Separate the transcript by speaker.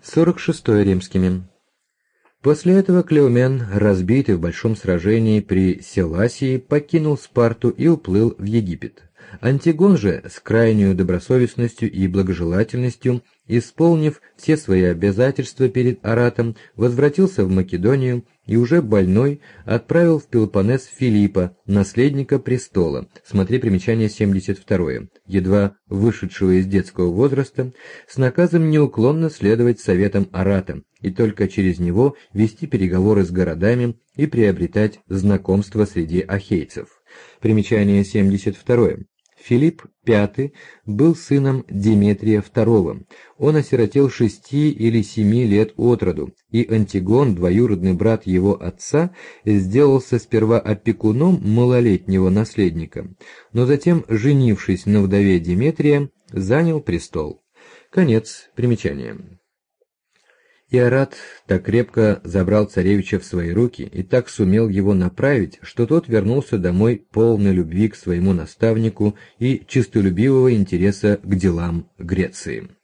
Speaker 1: 46 римскими. После этого Клеомен, разбитый в большом сражении при Селасии, покинул Спарту и уплыл в Египет. Антигон же, с крайней добросовестностью и благожелательностью, исполнив все свои обязательства перед Аратом, возвратился в Македонию и уже больной отправил в Пелопоннес Филиппа, наследника престола, смотри примечание 72, едва вышедшего из детского возраста, с наказом неуклонно следовать советам Арата и только через него вести переговоры с городами и приобретать знакомство среди ахейцев. Примечание 72. Филипп V был сыном Деметрия II. Он осиротел 6 или 7 лет от роду, и Антигон, двоюродный брат его отца, сделался сперва опекуном малолетнего наследника, но затем, женившись на вдове Деметрия, занял престол. Конец примечания. И Арат так крепко забрал царевича в свои руки и так сумел его направить, что тот вернулся домой полной любви к своему наставнику и честолюбивого интереса к делам Греции.